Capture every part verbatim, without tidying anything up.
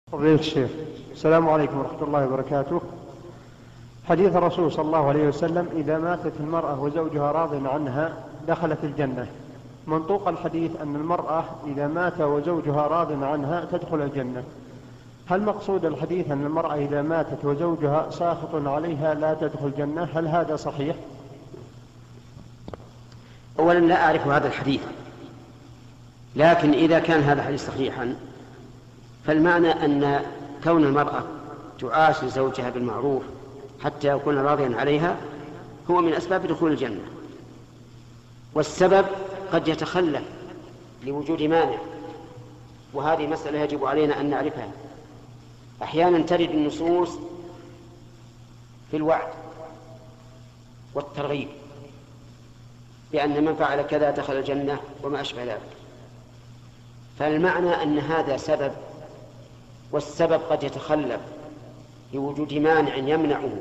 فضيلة الشيخ، السلام عليكم ورحمة الله وبركاته. حديث الرسول صلى الله عليه وسلم: إذا ماتت المرأة وزوجها راض عنها دخلت الجنة. منطوق الحديث أن المرأة إذا مات وزوجها راض عنها تدخل الجنة. هل مقصود الحديث أن المرأة إذا ماتت وزوجها ساخط عليها لا تدخل الجنة؟ هل هذا صحيح؟ أولا لا أعرف هذا الحديث، لكن إذا كان هذا الحديث صحيحا فالمعنى أن كون المرأة تعاشر زوجها بالمعروف حتى يكون راضيا عليها هو من أسباب دخول الجنة. والسبب قد يتخلف لوجود مانع، وهذه مسألة يجب علينا أن نعرفها. أحيانا ترد النصوص في الوعد والترغيب بأن من فعل كذا دخل الجنة وما أشبه ذلك، فالمعنى أن هذا سبب، والسبب قد يتخلف لوجود مانع يمنعه.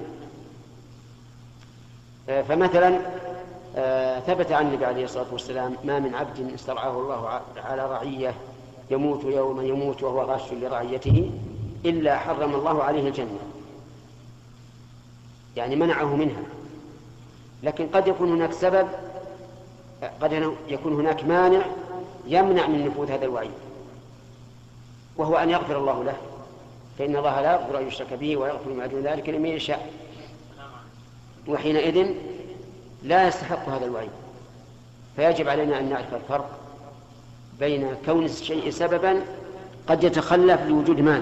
فمثلا ثبت عن النبي عليه الصلاة والسلام: ما من عبد استرعاه الله على رعية يموت يوما يموت وهو غاش لرعيته إلا حرم الله عليه الجنة، يعني منعه منها. لكن قد يكون هناك سبب، قد يكون هناك مانع يمنع من نفوذ هذا الوعيد، وهو أن يغفر الله له، فإن الله لا يغفر أن يشرك به ويغفر ما دون ذلك لمن يشاء، وحينئذ لا يستحق هذا الوعيد. فيجب علينا أن نعرف الفرق بين كون الشيء سببا قد يتخلف لوجود مانع.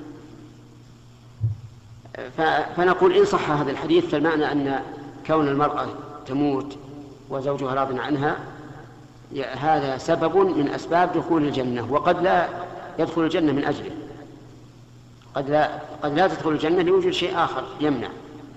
فنقول إن صح هذا الحديث فالمعنى أن كون المرأة تموت وزوجها راض عنها هذا سبب من أسباب دخول الجنة، وقد لا يدخل الجنة من أجله، قد لا, قد لا تدخل الجنة لوجود شيء آخر يمنع.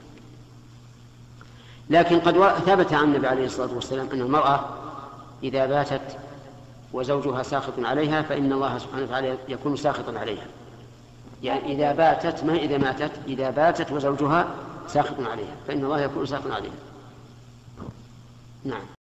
لكن قد ثبت عن النبي عليه الصلاة والسلام أن المرأة إذا باتت وزوجها ساخط عليها فإن الله سبحانه وتعالى يكون ساخطا عليها، يعني إذا باتت، ما إذا ماتت، إذا باتت وزوجها ساخط عليها فإن الله يكون ساخطا عليها. نعم.